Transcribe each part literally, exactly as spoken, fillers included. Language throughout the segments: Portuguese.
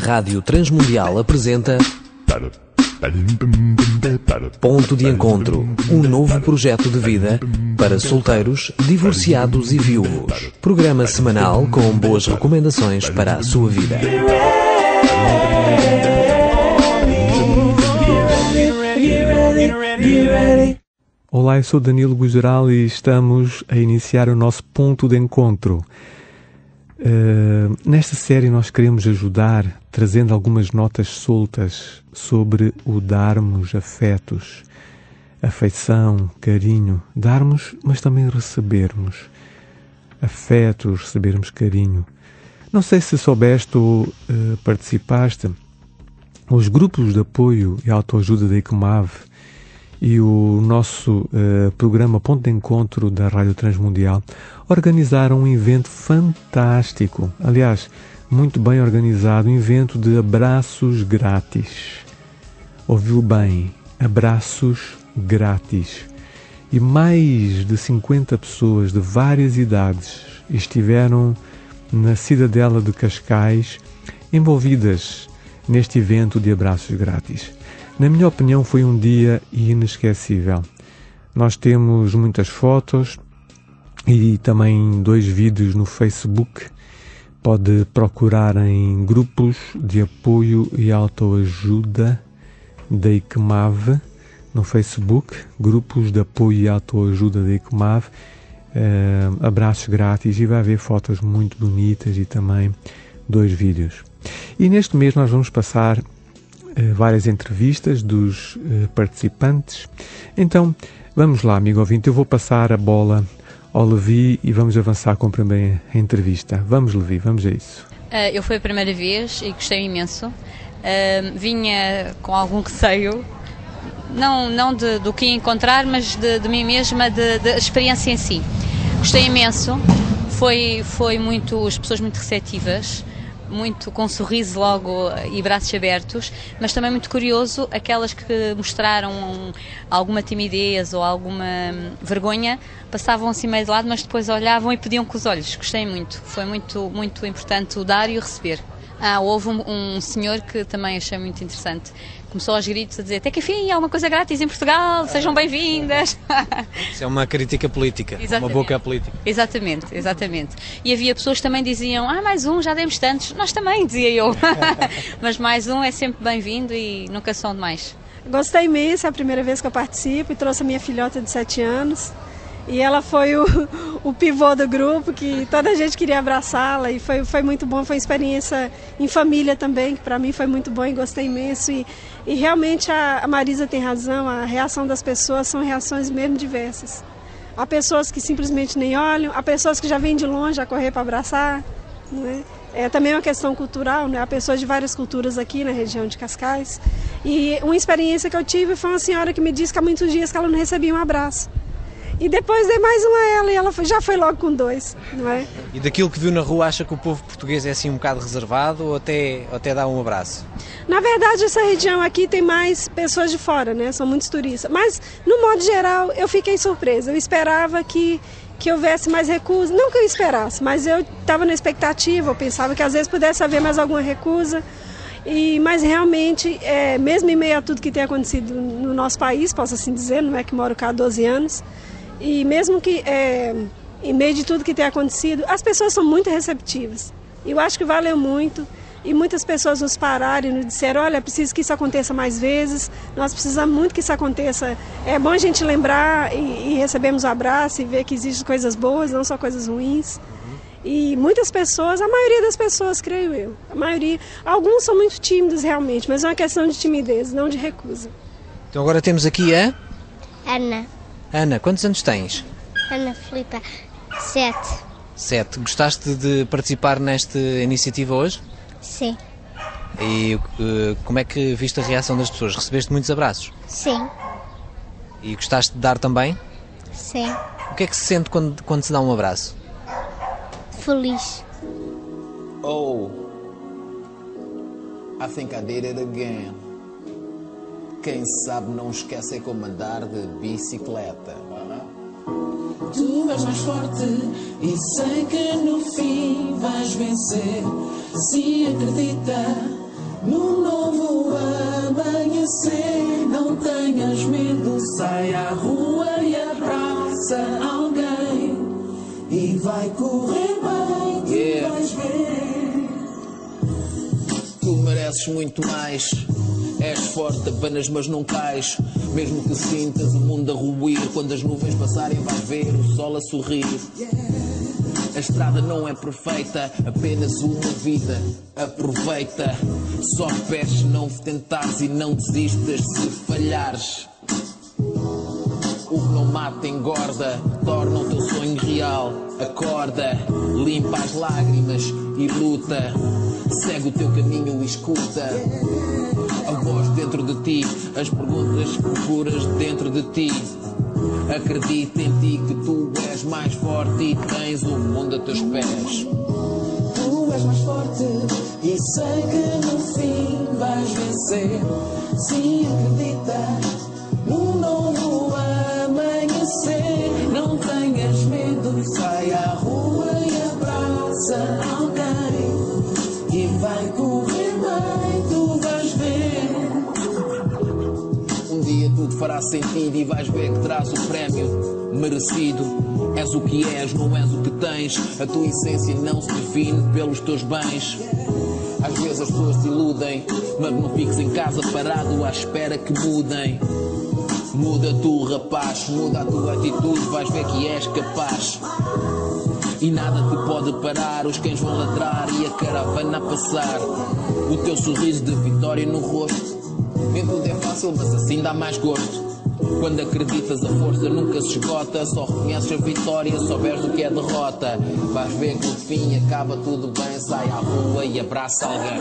Rádio Transmundial apresenta Ponto de Encontro, um novo projeto de vida para solteiros, divorciados e viúvos. Programa semanal com boas recomendações para a sua vida. Olá, eu sou Danilo Gugeral e estamos a iniciar o nosso Ponto de Encontro. Uh, nesta série nós queremos ajudar, trazendo algumas notas soltas sobre o darmos afetos, afeição, carinho, darmos, mas também recebermos afetos, recebermos carinho. Não sei se soubeste ou uh, participaste, os grupos de apoio e autoajuda da ICMAV e o nosso uh, programa Ponto de Encontro da Rádio Transmundial organizaram um evento fantástico, aliás, muito bem organizado, um evento de abraços grátis. Ouviu bem, abraços grátis. E mais de cinquenta pessoas de várias idades estiveram na Cidadela de Cascais envolvidas neste evento de abraços grátis. Na minha opinião, foi um dia inesquecível. Nós temos muitas fotos e também dois vídeos no Facebook. Pode procurar em grupos de apoio e autoajuda da ICMAV no Facebook, grupos de apoio e autoajuda da ICMAV, eh, abraços grátis, e vai haver fotos muito bonitas e também dois vídeos. E neste mês nós vamos passar várias entrevistas dos uh, participantes. Então, vamos lá, amigo ouvinte, eu vou passar a bola ao Levi e vamos avançar com a primeira entrevista. Vamos, Levi, vamos a isso. Uh, eu fui a primeira vez e gostei imenso. Uh, vinha com algum receio, não, não de, do que ia encontrar, mas de, de mim mesma, da experiência em si. Gostei imenso, foi, foi muito, as pessoas muito receptivas, muito com um sorriso logo e braços abertos, mas também muito curioso, aquelas que mostraram alguma timidez ou alguma vergonha, passavam assim meio de lado, mas depois olhavam e pediam com os olhos. Gostei muito, foi muito, muito importante o dar e o receber. Ah, houve um, um senhor que também achei muito interessante. Começou aos gritos a dizer: até que enfim, há uma coisa grátis em Portugal, sejam bem-vindas. Isso é uma crítica política, exatamente. Uma boca política. Exatamente, exatamente. E havia pessoas que também diziam: ah, mais um, já demos tantos. Nós também, dizia eu. Mas mais um é sempre bem-vindo e nunca são demais. Gostei imenso, é a primeira vez que eu participo e trouxe a minha filhota de sete anos. E ela foi o, o pivô do grupo, que toda a gente queria abraçá-la, e foi, foi muito bom, foi uma experiência em família também, que para mim foi muito bom e gostei imenso. E, e realmente a, a Marisa tem razão, a reação das pessoas são reações mesmo diversas. Há pessoas que simplesmente nem olham, há pessoas que já vêm de longe a correr para abraçar, não é? É também uma questão cultural, né? Há pessoas de várias culturas aqui na região de Cascais. E uma experiência que eu tive foi uma senhora que me disse que há muitos dias que ela não recebia um abraço. E depois dei mais um a ela e ela foi, já foi logo com dois, não é? E daquilo que viu na rua, acha que o povo português é assim um bocado reservado ou até, ou até dá um abraço? Na verdade, essa região aqui tem mais pessoas de fora, né? São muitos turistas. Mas, no modo geral, eu fiquei surpresa. Eu esperava que, que houvesse mais recusa. Não que eu esperasse, mas eu estava na expectativa. Eu pensava que às vezes pudesse haver mais alguma recusa. E, mas realmente, é, mesmo em meio a tudo que tem acontecido no nosso país, posso assim dizer, não é que moro cá há doze anos, e mesmo que, é, em meio de tudo que tem acontecido, as pessoas são muito receptivas. Eu acho que valeu muito, e muitas pessoas nos pararam e nos disseram: olha, é preciso que isso aconteça mais vezes, nós precisamos muito que isso aconteça. É bom a gente lembrar e, e recebermos um abraço e ver que existem coisas boas, não só coisas ruins. E muitas pessoas, a maioria das pessoas, creio eu, a maioria, alguns são muito tímidos realmente, mas é uma questão de timidez, não de recusa. Então agora temos aqui a... Ana. Ana, quantos anos tens? Ana Filipa, sete. Sete. Gostaste de participar nesta iniciativa hoje? Sim. E uh, como é que viste a reação das pessoas? Recebeste muitos abraços? Sim. E gostaste de dar também? Sim. O que é que se sente quando, quando se dá um abraço? Feliz. Oh, I think I did it again. Quem sabe não esquece como andar de bicicleta. Tu és mais forte e sei que no fim vais vencer. Se acredita, num novo amanhecer. Não tenhas medo, sai à rua e abraça alguém. E vai correr bem, tu Yeah. vais ver. Tu mereces muito mais. És forte apenas, mas não cais. Mesmo que sintas o mundo a ruir, quando as nuvens passarem vais ver o sol a sorrir. A estrada não é perfeita, apenas uma vida. Aproveita. Só peces, não tentares e não desistas se falhares. O que não mata engorda, torna o teu sonho real. Acorda, limpa as lágrimas e luta. Segue o teu caminho e escuta a voz dentro de ti, as perguntas que procuras dentro de ti. Acredita em ti que tu és mais forte e tens o mundo a teus pés. Tu és mais forte e sei que no fim vais vencer. Sim, acredita num novo amanhecer. Não tenhas medo, sai à rua e abraça alguém. E vai correr bem, tu vais ver. Um dia tudo fará sentido e vais ver que traz o prémio merecido. És o que és, não és o que tens. A tua essência não se define pelos teus bens. Às vezes as pessoas se iludem, mas não fiques em casa parado à espera que mudem. Muda tu, rapaz, muda a tua atitude, vais ver que és capaz. E nada te pode parar, os cães vão ladrar e a caravana a passar. O teu sorriso de vitória no rosto, nem tudo é fácil, mas assim dá mais gosto. Quando acreditas a força nunca se esgota, só reconheces a vitória, souberes o que é derrota. Vais ver que no fim acaba tudo bem, sai à rua e abraça alguém.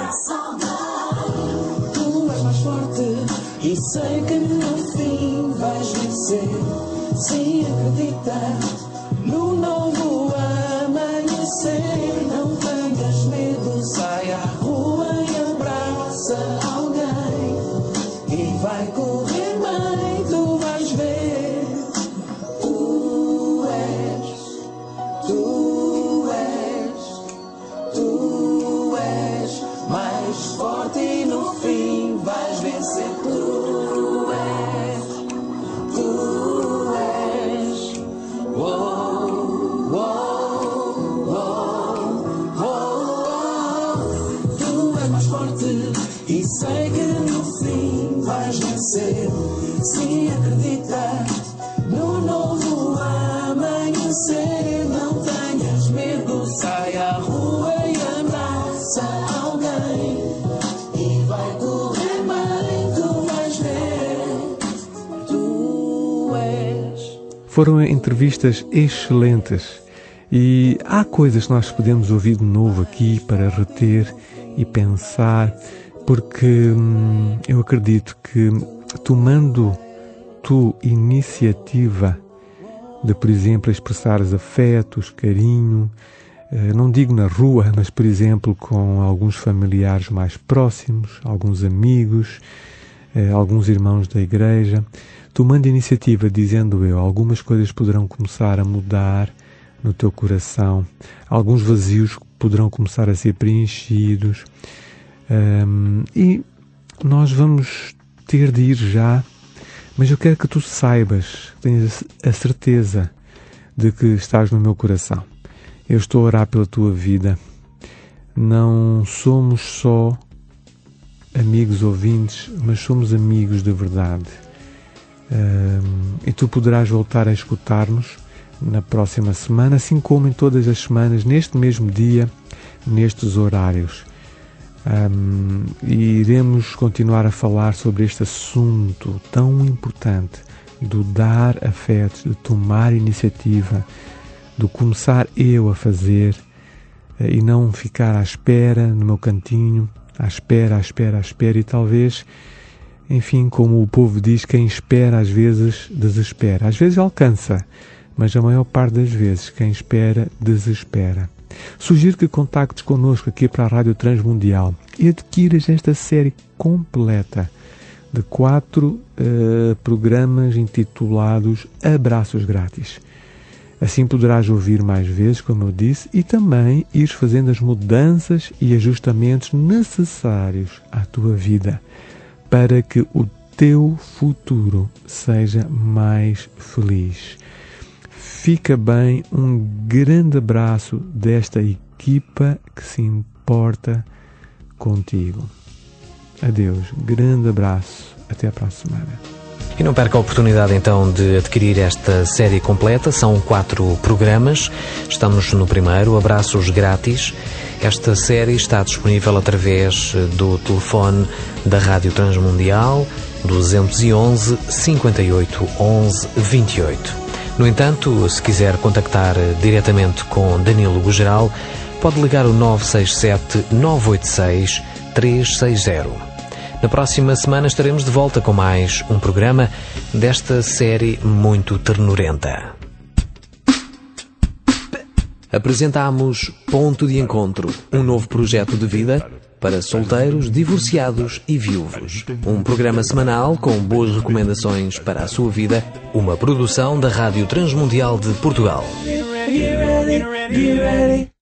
Tu és mais forte e sei que no fim vais vencer. Sim, acredita no novo amanhecer. Não tenhas medo, sai à rua e abraça alguém. E vai correr bem, tu vais ver. Tu és, tu és, tu és mais forte e no fim vais vencer. Tu és, tu és. Oh, oh, oh, oh. Tu és mais forte e sei que no fim vais vencer. Sim, acredita no novo amanhecer. Não tenhas medo, sai à rua e abraça alguém. E vai correr bem, tu vais ver. Tu és. Foram entrevistas excelentes e há coisas que nós podemos ouvir de novo aqui para reter e pensar, porque hum, eu acredito que tomando tu iniciativa de, por exemplo, expressares afetos, carinho, eh, não digo na rua, mas, por exemplo, com alguns familiares mais próximos, alguns amigos, eh, alguns irmãos da igreja, tomando iniciativa, dizendo eu, algumas coisas poderão começar a mudar no teu coração, alguns vazios poderão começar a ser preenchidos, um, e nós vamos ter de ir já, mas eu quero que tu saibas, tenhas a certeza de que estás no meu coração. Eu estou a orar pela tua vida. Não somos só amigos ouvintes, mas somos amigos de verdade. Um, e tu poderás voltar a escutar-nos na próxima semana, assim como em todas as semanas, neste mesmo dia, nestes horários. Um, e iremos continuar a falar sobre este assunto tão importante do dar afetos, de tomar iniciativa, do começar eu a fazer e não ficar à espera no meu cantinho, à espera, à espera, à espera, e talvez, enfim, como o povo diz, quem espera às vezes desespera. Às vezes alcança, mas a maior parte das vezes quem espera desespera. Sugiro que contactes connosco aqui para a Rádio Transmundial e adquiras esta série completa de quatro uh, programas intitulados Abraços Grátis. Assim poderás ouvir mais vezes, como eu disse, e também ir fazendo as mudanças e ajustamentos necessários à tua vida para que o teu futuro seja mais feliz. Fica bem, um grande abraço desta equipa que se importa contigo. Adeus, grande abraço, até a próxima semana. E não perca a oportunidade então de adquirir esta série completa, são quatro programas, estamos no primeiro, Abraços Grátis. Esta série está disponível através do telefone da Rádio Transmundial, duzentos e onze, cinquenta e oito, onze, vinte e oito. No entanto, se quiser contactar diretamente com Danilo Gugeral, pode ligar o nove seis sete, nove oito seis, três seis zero. Na próxima semana estaremos de volta com mais um programa desta série muito ternurenta. Apresentamos Ponto de Encontro, um novo projeto de vida para solteiros, divorciados e viúvos. Um programa semanal com boas recomendações para a sua vida, uma produção da Rádio Transmundial de Portugal.